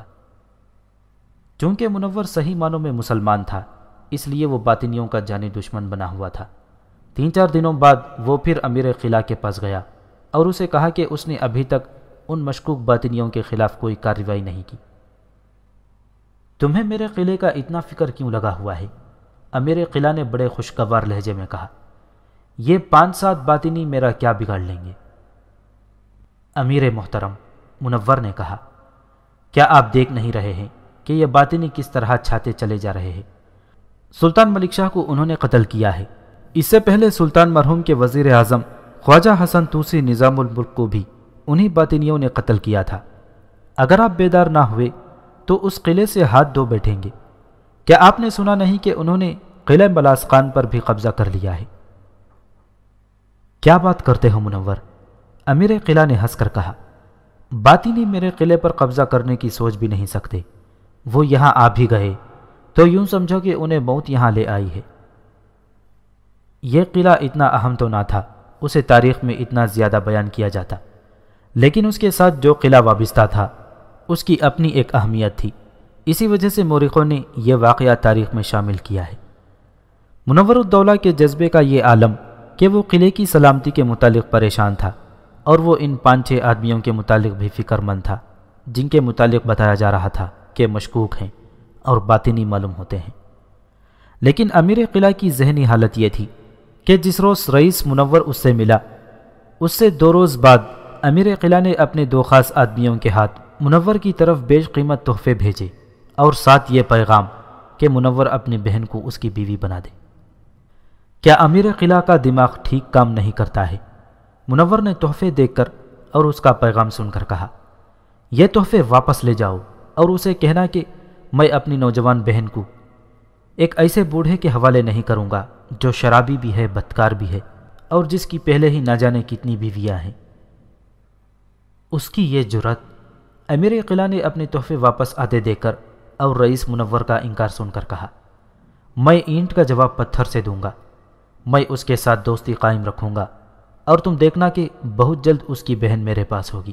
چونکہ منور صحیح معنوں میں مسلمان تھا اس لیے وہ باطنیوں کا جانی دشمن بنا ہوا تھا۔ 3-4 دنوں بعد وہ پھر امیر قلعہ کے پاس گیا اور اسے کہا کہ اس نے ابھی تک ان مشکوک باطنیوں کے خلاف کوئی کارروائی نہیں کی۔ تمہیں میرے قلعے کا اتنا فکر کیوں لگا ہوا ہے؟ امیر قلعہ نے بڑے خوشگوار لہجے میں کہا۔ یہ 5-7 باطنی میرا کیا بگاڑ لیں گے؟ امیر محترم، منور نے کہا، کیا آپ دیکھ نہیں رہے ہیں کہ یہ باطنی کس طرح چھاتے چلے جا رہے ہیں؟ سلطان ملک شاہ کو انہوں نے قتل کیا ہے۔ اس سے پہلے سلطان مرحوم کے وزیر اعظم خواجہ حسن توسی نظام الملک کو بھی انہی باطنیوں نے قتل کیا تھا۔ اگر آپ بیدار نہ ہوئے تو اس قلعے سے ہاتھ دھو بیٹھیں گے۔ کیا آپ نے سنا نہیں کہ انہوں نے قلعہ ملاسقان پر بھی قبضہ کر لیا ہے؟ کیا بات کرتے ہو منور؟ امیر قلعہ نے ہنس کر کہا، باطنی میرے قلعے پر قبضہ کرنے کی سوچ بھی نہیں سکتے۔ وہ یہاں آ بھی گئے تو یوں سمجھو کہ انہیں موت یہاں لے آئی ہے۔ یہ قلعہ اتنا اہم تو نہ تھا، اسے تاریخ میں اتنا زیادہ بیان کیا جاتا، لیکن اس کے ساتھ جو قلعہ وابستہ تھا اس کی اپنی ایک اہمیت تھی۔ اسی وجہ سے مورخوں نے یہ واقعہ تاریخ میں شامل کیا ہے۔ منور الدولہ کے جذبے کا یہ عالم کہ وہ قلعے کی سلامتی کے متعلق پریشان تھا، اور وہ ان 5-6 آدمیوں کے متعلق بھی فکر مند تھا جن کے متعلق بتایا جا رہا تھا کہ مشکوک ہیں اور باطنی معلوم ہوتے ہیں۔ لیکن امیر قلعہ کی ذہنی حالت یہ تھی کہ جس روز رئیس منور اس سے ملا، اس سے 2 روز بعد امیر قلعہ نے اپنے 2 خاص آدمیوں کے ہاتھ منور کی طرف بیش قیمت تحفے بھیجے، اور ساتھ یہ پیغام کہ منور اپنی بہن کو اس کی بیوی بنا دے۔ کیا امیر قلعہ کا دماغ ٹھیک کام نہیں کرتا ہے؟ منور نے تحفے دیکھ کر اور اس کا پیغام سن کر کہا، یہ تحفے واپس لے جاؤ اور اسے کہنا کہ میں اپنی نوجوان بہن کو ایک ایسے بوڑھے کے حوالے نہیں کروں گا جو شرابی بھی ہے، بدکار بھی ہے، اور جس کی پہلے ہی نہ جانے کتنی بیویاں ہیں۔ اس کی یہ جرأت! امیر قلعہ نے اپنے تحفے واپس آتے دیکھ کر اور رئیس منور کا انکار سن کر کہا، میں اینٹ کا جواب پتھر سے دوں گا، میں اس کے ساتھ دوستی قائم رکھوں گا، اور تم دیکھنا کہ بہت جلد اس کی بہن میرے پاس ہوگی۔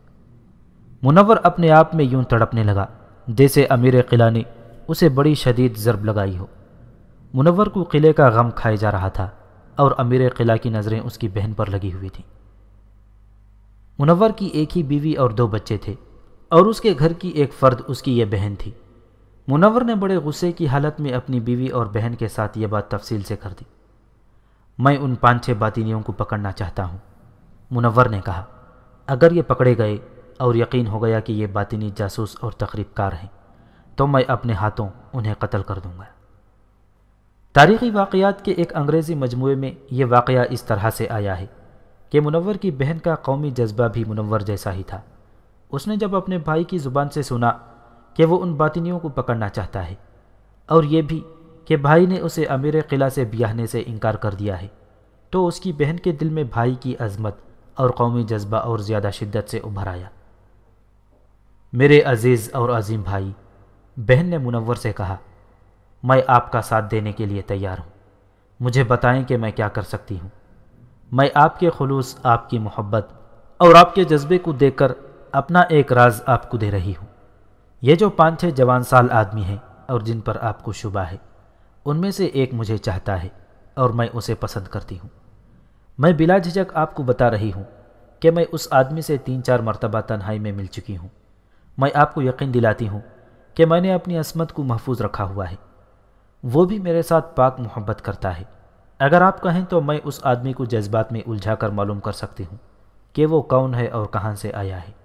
منور اپنے آپ میں یوں تڑپنے لگا جیسے امیر قلعہ نے اسے بڑی شدید ضرب لگائی ہو۔ منور کو قلعے کا غم کھائے جا رہا تھا، اور امیر قلعہ کی نظریں اس کی بہن پر لگی ہوئی تھیں۔ منور کی ایک ہی بیوی اور 2 بچے تھے، اور اس کے گھر کی ایک فرد اس کی یہ بہن تھی۔ منور نے بڑے غصے کی حالت میں اپنی بیوی اور بہن کے ساتھ یہ بات تفصیل سے کر دی۔ میں ان 5-6 باطنیوں کو پکڑنا چاہتا ہوں، منور نے کہا۔ اگر یہ پکڑے گئے اور یقین ہو گیا کہ یہ باطنی جاسوس اور تخریب کار ہیں تو میں اپنے ہاتھوں انہیں قتل کر دوں گا۔ تاریخی واقعات کے ایک انگریزی مجموعے میں یہ واقعہ اس طرح سے آیا ہے کہ منور کی بہن کا قومی جذبہ بھی منور جیسا ہی تھا۔ اس نے جب اپنے بھائی کی زبان سے سنا کہ وہ ان باطنیوں کو پکڑنا چاہتا ہے، اور یہ بھی کہ بھائی نے اسے امیر قلعہ سے بیاہنے سے انکار کر دیا ہے، تو اس کی بہن کے دل میں بھائی کی عظمت اور قومی جذبہ اور زیادہ شدت سے ابھر آیا۔ میرے عزیز اور عظیم بھائی، بہن نے منور سے کہا، میں آپ کا ساتھ دینے کے لیے تیار ہوں۔ مجھے بتائیں کہ میں کیا کر سکتی ہوں۔ میں آپ کے خلوص، آپ کی محبت اور آپ کے جذبے کو دیکھ کر اپنا ایک راز آپ کو دے رہی ہوں۔ یہ جو 5-6 جوان سال آدمی ہیں اور جن پر آپ کو شبہ ہے، ان میں سے ایک مجھے چاہتا ہے اور میں اسے پسند کرتی ہوں۔ میں بلا جھجک آپ کو بتا رہی ہوں کہ میں اس آدمی سے 3-4 مرتبہ تنہائی میں مل چکی ہوں۔ میں آپ کو یقین دلاتی ہوں کہ میں نے اپنی عصمت کو محفوظ رکھا ہوا ہے۔ وہ بھی میرے ساتھ پاک محبت کرتا ہے۔ اگر آپ کہیں تو میں اس آدمی کو جذبات میں الجھا کر معلوم کر سکتی ہوں کہ وہ کون ہے اور کہاں سے آیا ہے۔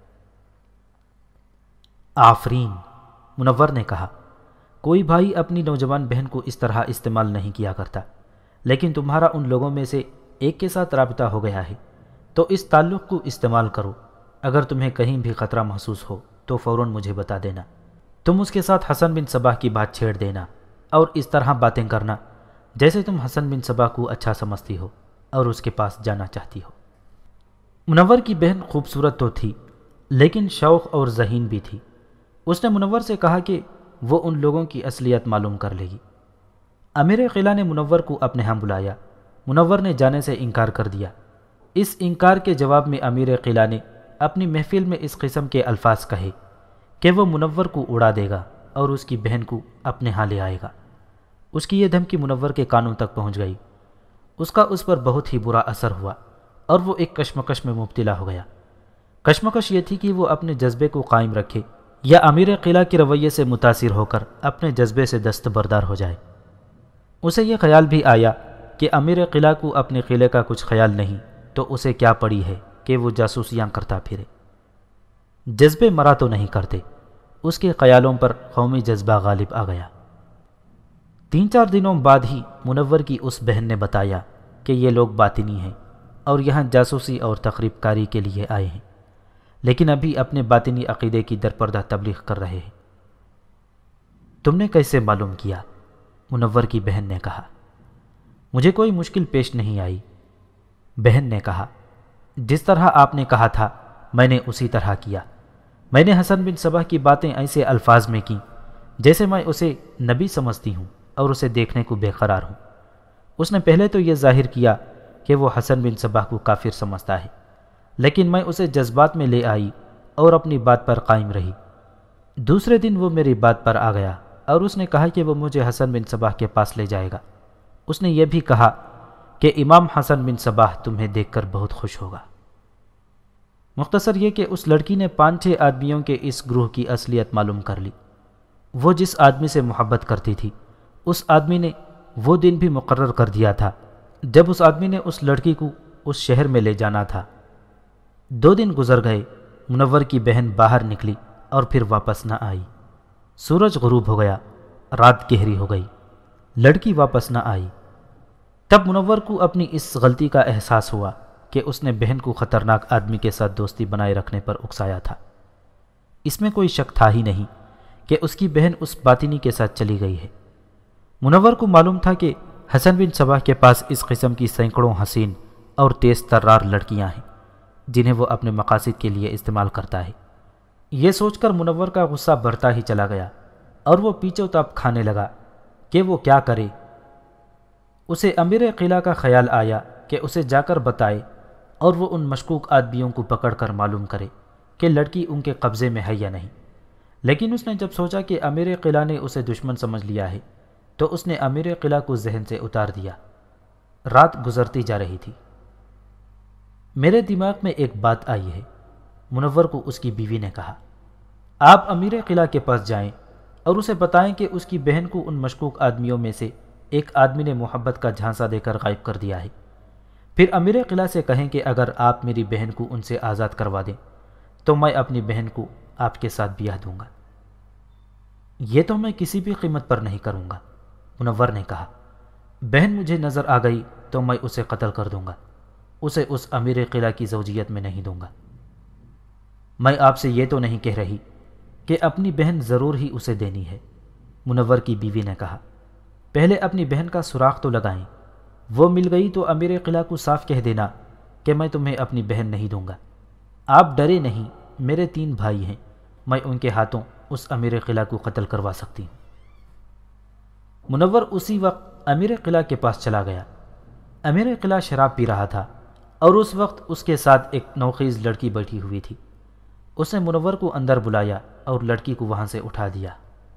آفرین، منور نے کہا، کوئی بھائی اپنی نوجوان بہن کو اس طرح استعمال نہیں کیا کرتا، لیکن تمہارا ان لوگوں میں سے ایک کے ساتھ رابطہ ہو گیا ہے تو اس تعلق کو استعمال کرو۔ اگر تمہیں کہیں بھی خطرہ محسوس ہو تو فوراً مجھے بتا دینا۔ تم اس کے ساتھ حسن بن صباح کی بات چھیڑ دینا اور اس طرح باتیں کرنا جیسے تم حسن بن صباح کو اچھا سمجھتی ہو اور اس کے پاس جانا چاہتی ہو۔ منور کی بہن خوبصورت تو تھی لیکن شوخ اور ذہین بھی تھی۔ اس نے منور سے کہا کہ وہ ان لوگوں کی اصلیت معلوم کر لے گی۔ امیر قلعہ نے منور کو اپنے ہاں بلایا۔ منور نے جانے سے انکار کر دیا۔ اس انکار کے جواب میں امیر قلعہ نے اپنی محفل میں اس قسم کے الفاظ کہے کہ وہ منور کو اڑا دے گا اور اس کی بہن کو اپنے ہاں لے آئے گا۔ اس کی یہ دھمکی منور کے کانوں تک پہنچ گئی۔ اس کا اس پر بہت ہی برا اثر ہوا اور وہ ایک کشمکش میں مبتلا ہو گیا۔ کشمکش یہ تھی کہ وہ اپنے جذبے کو قائم رکھے یا امیر قلعہ کے رویے سے متاثر ہو کر اپنے جذبے سے دستبردار ہو جائے۔ اسے یہ خیال بھی آیا کہ امیر قلعہ کو اپنے قلعے کا کچھ خیال نہیں تو اسے کیا پڑی ہے کہ وہ جاسوسیاں کرتا پھرے۔ جذبے مرا تو نہیں کرتے۔ اس کے خیالوں پر قومی جذبہ غالب آ گیا۔ 3-4 دنوں بعد ہی منور کی اس بہن نے بتایا کہ یہ لوگ باطنی ہیں اور یہاں جاسوسی اور تخریب کاری کے لیے آئے ہیں، لیکن ابھی اپنے باطنی عقیدے کی درپردہ تبلیغ کر رہے ہیں۔ تم نے کیسے معلوم کیا؟ منور کی بہن نے کہا۔ مجھے کوئی مشکل پیش نہیں آئی، بہن نے کہا۔ جس طرح آپ نے کہا تھا میں نے اسی طرح کیا۔ میں نے حسن بن صبح کی باتیں ایسے الفاظ میں کیں جیسے میں اسے نبی سمجھتی ہوں اور اسے دیکھنے کو بے قرار ہوں۔ اس نے پہلے تو یہ ظاہر کیا کہ وہ حسن بن صبح کو کافر سمجھتا ہے، لیکن میں اسے جذبات میں لے آئی اور اپنی بات پر قائم رہی۔ دوسرے دن وہ میری بات پر آ گیا اور اس نے کہا کہ وہ مجھے حسن بن صبح کے پاس لے جائے گا۔ اس نے یہ بھی کہا کہ امام حسن بن صبح تمہیں دیکھ کر بہت خوش ہوگا۔ مختصر یہ کہ اس لڑکی نے 5-6 آدمیوں کے اس گروہ کی اصلیت معلوم کر لی۔ وہ جس آدمی سے محبت کرتی تھی اس آدمی نے وہ دن بھی مقرر کر دیا تھا جب اس آدمی نے اس لڑکی کو اس شہر میں لے جانا تھا۔ 2 دن گزر گئے، منور کی بہن باہر نکلی اور پھر واپس نہ آئی۔ سورج غروب ہو گیا، رات گہری ہو گئی، لڑکی واپس نہ آئی۔ تب منور کو اپنی اس غلطی کا احساس ہوا کہ اس نے بہن کو خطرناک آدمی کے ساتھ دوستی بنائے رکھنے پر اکسایا تھا۔ اس میں کوئی شک تھا ہی نہیں کہ اس کی بہن اس باطنی کے ساتھ چلی گئی ہے۔ منور کو معلوم تھا کہ حسن بن صبح کے پاس اس قسم کی سینکڑوں حسین اور تیز ترار لڑکیاں ہیں جنہیں وہ اپنے مقاصد کے لیے استعمال کرتا ہے۔ یہ سوچ کر منور کا غصہ بڑھتا ہی چلا گیا اور وہ پیچو تاب کھانے لگا کہ وہ کیا کرے۔ اسے امیر قلعہ کا خیال آیا کہ اسے جا کر بتائے اور وہ ان مشکوک آدمیوں کو پکڑ کر معلوم کرے کہ لڑکی ان کے قبضے میں ہے یا نہیں۔ لیکن اس نے جب سوچا کہ امیر قلعہ نے اسے دشمن سمجھ لیا ہے تو اس نے امیر قلعہ کو ذہن سے اتار دیا۔ رات گزرتی جا رہی تھی۔ میرے دماغ میں ایک بات آئی ہے، منور کو اس کی بیوی نے کہا۔ آپ امیر قلعہ کے پاس جائیں اور اسے بتائیں کہ اس کی بہن کو ان مشکوک آدمیوں میں سے ایک آدمی نے محبت کا جھانسا دے کر غائب کر دیا ہے۔ پھر امیر قلعہ سے کہیں کہ اگر آپ میری بہن کو ان سے آزاد کروا دیں تو میں اپنی بہن کو آپ کے ساتھ بیاہ دوں گا۔ یہ تو میں کسی بھی قیمت پر نہیں کروں گا، منور نے کہا۔ بہن مجھے نظر آ گئی تو میں اسے قتل کر دوں گا، اسے اس امیر قلعہ کی زوجیت میں نہیں دوں گا۔ میں آپ سے یہ تو نہیں کہہ رہی کہ اپنی بہن ضرور ہی اسے دینی ہے، منور کی بیوی نے کہا۔ پہلے اپنی بہن کا سراغ تو لگائیں، وہ مل گئی تو امیر قلعہ کو صاف کہہ دینا کہ میں تمہیں اپنی بہن نہیں دوں گا۔ آپ ڈرے نہیں، میرے 3 بھائی ہیں، میں ان کے ہاتھوں اس امیر قلعہ کو قتل کروا سکتی ہوں۔ منور اسی وقت امیر قلعہ کے پاس چلا گیا۔ امیر قلعہ شراب پی رہا تھا اور اس وقت اس کے ساتھ ایک نوخیز لڑکی بیٹھی ہوئی تھی۔ اس نے منور کو اندر بلایا اور لڑکی کو وہاں سے اٹھا دیا۔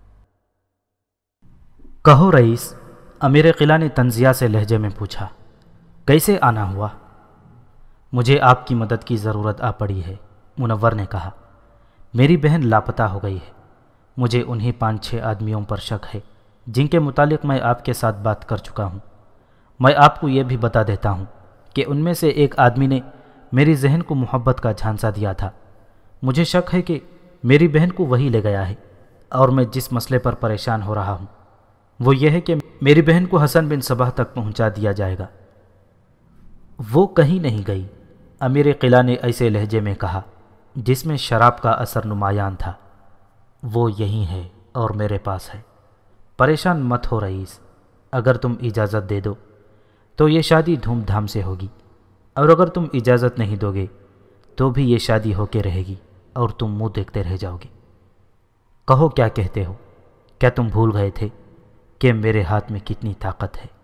کہو رئیس، امیر قلعہ نے تنزیہ سے لہجے میں پوچھا، کیسے آنا ہوا؟ مجھے آپ کی مدد کی ضرورت آ پڑی ہے، منور نے کہا۔ میری بہن لاپتہ ہو گئی ہے۔ مجھے انہی 5-6 آدمیوں پر شک ہے جن کے متعلق میں آپ کے ساتھ بات کر چکا ہوں۔ میں آپ کو یہ بھی بتا دیتا ہوں کہ ان میں سے ایک آدمی نے میری ذہن کو محبت کا جھانسا دیا تھا۔ مجھے شک ہے کہ میری بہن کو وہی لے گیا ہے، اور میں جس مسئلے پر پریشان ہو رہا ہوں وہ یہ ہے کہ میری بہن کو حسن بن صبح تک پہنچا دیا جائے گا۔ وہ کہیں نہیں گئی، امیر قلعہ نے ایسے لہجے میں کہا جس میں شراب کا اثر نمایاں تھا۔ وہ یہیں ہے اور میرے پاس ہے۔ پریشان مت ہو رئیس، اگر تم اجازت دے دو تو یہ شادی دھوم دھام سے ہوگی، اور اگر تم اجازت نہیں دو گے تو بھی یہ شادی ہو کے رہے گی اور تم منہ دیکھتے رہ جاؤ گے۔ کہو کیا کہتے ہو؟ کیا تم بھول گئے تھے کہ میرے ہاتھ میں کتنی طاقت ہے؟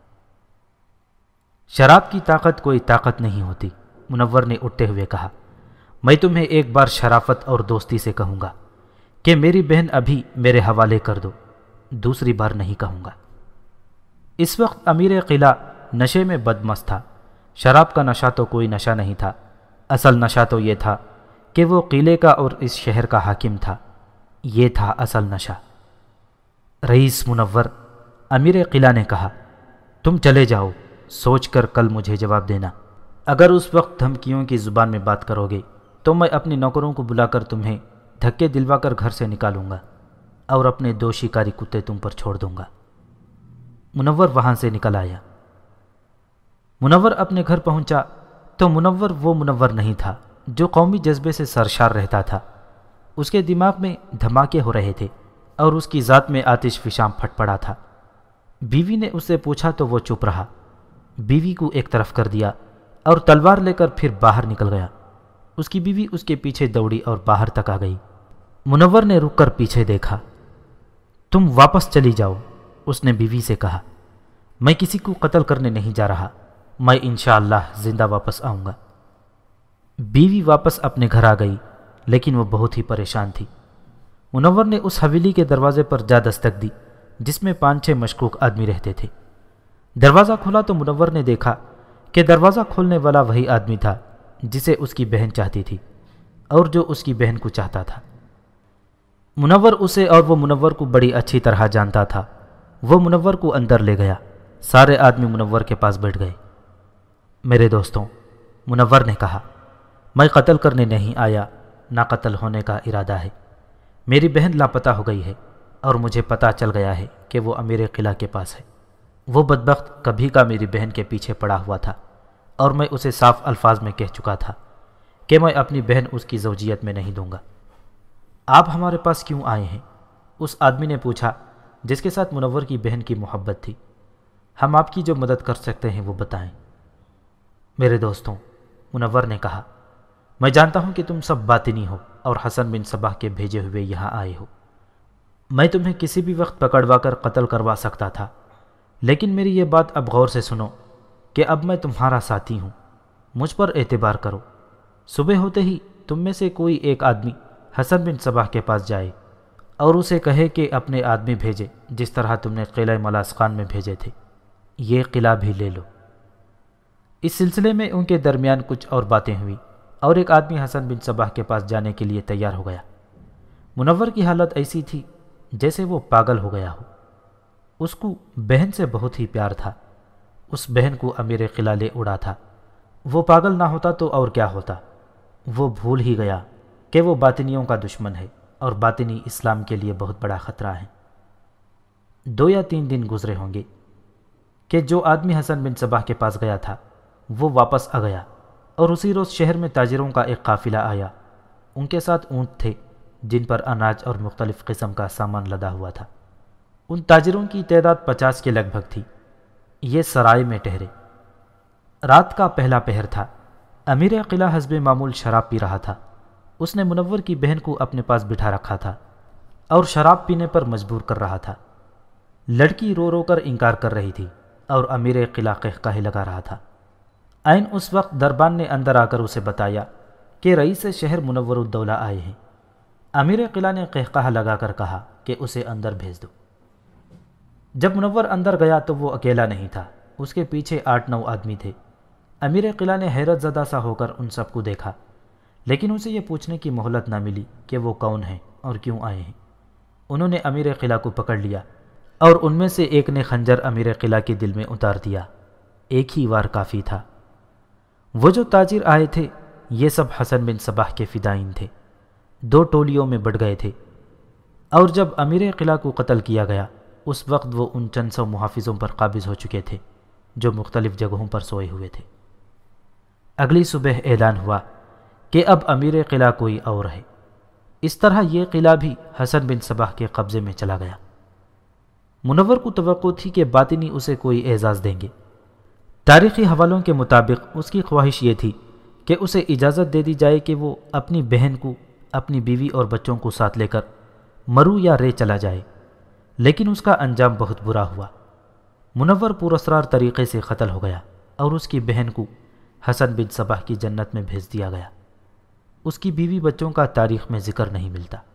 شراب کی طاقت کوئی طاقت نہیں ہوتی، منور نے اٹھتے ہوئے کہا۔ میں تمہیں ایک بار شرافت اور دوستی سے کہوں گا کہ میری بہن ابھی میرے حوالے کر دو، دوسری بار نہیں کہوں گا۔ اس وقت امیر قلعہ نشے میں بدمست تھا۔ شراب کا نشہ تو کوئی نشہ نہیں تھا، اصل نشہ تو یہ تھا کہ وہ قلعے کا اور اس شہر کا حاکم تھا۔ یہ تھا اصل نشہ۔ رئیس منور، امیر قلعہ نے کہا، تم چلے جاؤ، سوچ کر کل مجھے جواب دینا۔ اگر اس وقت دھمکیوں کی زبان میں بات کرو گے تو میں اپنے نوکروں کو بلا کر تمہیں دھکے دلوا کر گھر سے نکالوں گا اور اپنے 2 شکاری کتے تم پر چھوڑ دوں گا۔ منور وہاں سے نکل آیا۔ منور اپنے گھر پہنچا تو منور وہ منور نہیں تھا جو قومی جذبے سے سرشار رہتا تھا۔ اس کے دماغ میں دھماکے ہو رہے تھے اور اس کی ذات میں آتش فشاں پھٹ پڑا تھا۔ بیوی نے اس سے پوچھا تو وہ چپ رہا۔ بیوی کو ایک طرف کر دیا اور تلوار لے کر پھر باہر نکل گیا۔ اس کی بیوی اس کے پیچھے دوڑی اور باہر تک آ گئی۔ منور نے رک کر پیچھے دیکھا۔ تم واپس چلی جاؤ، اس نے بیوی سے کہا۔ میں کسی کو قتل کرنے نہیں جا رہا، میں انشاءاللہ زندہ واپس آؤں گا۔ بیوی واپس اپنے گھر آ گئی، لیکن وہ بہت ہی پریشان تھی۔ منور نے اس حویلی کے دروازے پر جا دستک دی جس میں 5-6 مشکوک آدمی رہتے تھے۔ دروازہ کھلا تو منور نے دیکھا کہ دروازہ کھولنے والا وہی آدمی تھا جسے اس کی بہن چاہتی تھی اور جو اس کی بہن کو چاہتا تھا۔ منور اسے اور وہ منور کو بڑی اچھی طرح جانتا تھا۔ وہ منور کو اندر لے گیا۔ سارے آدمی منور کے پاس بیٹھ گئے۔ میرے دوستوں، منور نے کہا، میں قتل کرنے نہیں آیا، نہ قتل ہونے کا ارادہ ہے۔ میری بہن لاپتہ ہو گئی ہے اور مجھے پتہ چل گیا ہے کہ وہ امیر قلعہ کے پاس ہے۔ وہ بدبخت کبھی کا میری بہن کے پیچھے پڑا ہوا تھا اور میں اسے صاف الفاظ میں کہہ چکا تھا کہ میں اپنی بہن اس کی زوجیت میں نہیں دوں گا۔ آپ ہمارے پاس کیوں آئے ہیں؟ اس آدمی نے پوچھا جس کے ساتھ منور کی بہن کی محبت تھی۔ ہم آپ کی جو مدد کر سکتے ہیں وہ بتائیں۔ میرے دوستوں، منور نے کہا، میں جانتا ہوں کہ تم سب باطنی ہو اور حسن بن صباح کے بھیجے ہوئے یہاں آئے ہو۔ میں تمہیں کسی بھی وقت پکڑوا کر قتل کروا سکتا تھا، لیکن میری یہ بات اب غور سے سنو کہ اب میں تمہارا ساتھی ہوں، مجھ پر اعتبار کرو۔ صبح ہوتے ہی تم میں سے کوئی ایک آدمی حسن بن صباح کے پاس جائے اور اسے کہے کہ اپنے آدمی بھیجے جس طرح تم نے قلعہ ملاسخان میں بھیجے تھے، یہ قلعہ بھی لے لو۔ اس سلسلے میں ان کے درمیان کچھ اور باتیں ہوئی اور ایک آدمی حسن بن صباح کے پاس جانے کے لیے تیار ہو گیا۔ منور کی حالت ایسی تھی جیسے وہ پاگل ہو گیا ہو۔ اس کو بہن سے بہت ہی پیار تھا۔ اس بہن کو امیر قلعہ لے اڑا تھا۔ وہ پاگل نہ ہوتا تو اور کیا ہوتا؟ وہ بھول ہی گیا کہ وہ باطنیوں کا دشمن ہے اور باطنی اسلام کے لیے بہت بڑا خطرہ ہے۔ 2 یا 3 دن گزرے ہوں گے کہ جو آدمی حسن بن صباح کے پاس گیا تھا وہ واپس آ گیا اور اسی روز شہر میں تاجروں کا ایک قافلہ آیا۔ ان کے ساتھ اونٹ تھے جن پر اناج اور مختلف قسم کا سامان لدا ہوا تھا۔ ان تاجروں کی تعداد 50 کے لگ بھگ تھی۔ یہ سرائے میں ٹھہرے۔ رات کا پہلا پہر تھا۔ امیر قلعہ حسب معمول شراب پی رہا تھا۔ اس نے منور کی بہن کو اپنے پاس بٹھا رکھا تھا اور شراب پینے پر مجبور کر رہا تھا۔ لڑکی رو رو کر انکار کر رہی تھی اور امیر قلعہ قہقہے لگا رہا تھا۔ عین اس وقت دربان نے اندر آ کر اسے بتایا کہ رئیس شہر منور الدولہ آئے ہیں۔ امیر قلعہ نے قہقہہ لگا کر کہا کہ اسے اندر بھیج دو۔ جب منور اندر گیا تو وہ اکیلا نہیں تھا، اس کے پیچھے 8-9 آدمی تھے۔ امیر قلعہ نے حیرت زدہ سا ہو کر ان سب کو دیکھا، لیکن اسے یہ پوچھنے کی مہلت نہ ملی کہ وہ کون ہیں اور کیوں آئے ہیں۔ انہوں نے امیر قلعہ کو پکڑ لیا اور ان میں سے ایک نے خنجر امیر قلعہ کے دل میں اتار دیا۔ ایک ہی وار کافی تھا۔ وہ جو تاجر آئے تھے یہ سب حسن بن صباح کے فدائین تھے۔ 2 ٹولیوں میں بٹ گئے تھے اور جب امیر قلعہ کو قتل کیا گیا اس وقت وہ ان چند 100 محافظوں پر قابض ہو چکے تھے جو مختلف جگہوں پر سوئے ہوئے تھے۔ اگلی صبح اعلان ہوا کہ اب امیر قلعہ کوئی اور ہے۔ اس طرح یہ قلعہ بھی حسن بن صباح کے قبضے میں چلا گیا۔ منور کو توقع تھی کہ باطنی اسے کوئی اعزاز دیں گے۔ تاریخی حوالوں کے مطابق اس کی خواہش یہ تھی کہ اسے اجازت دے دی جائے کہ وہ اپنی بہن کو، اپنی بیوی اور بچوں کو ساتھ لے کر مرو یا رے چلا جائے، لیکن اس کا انجام بہت برا ہوا۔ منور پراسرار طریقے سے قتل ہو گیا اور اس کی بہن کو حسن بن صباح کی جنت میں بھیج دیا گیا۔ اس کی بیوی بچوں کا تاریخ میں ذکر نہیں ملتا۔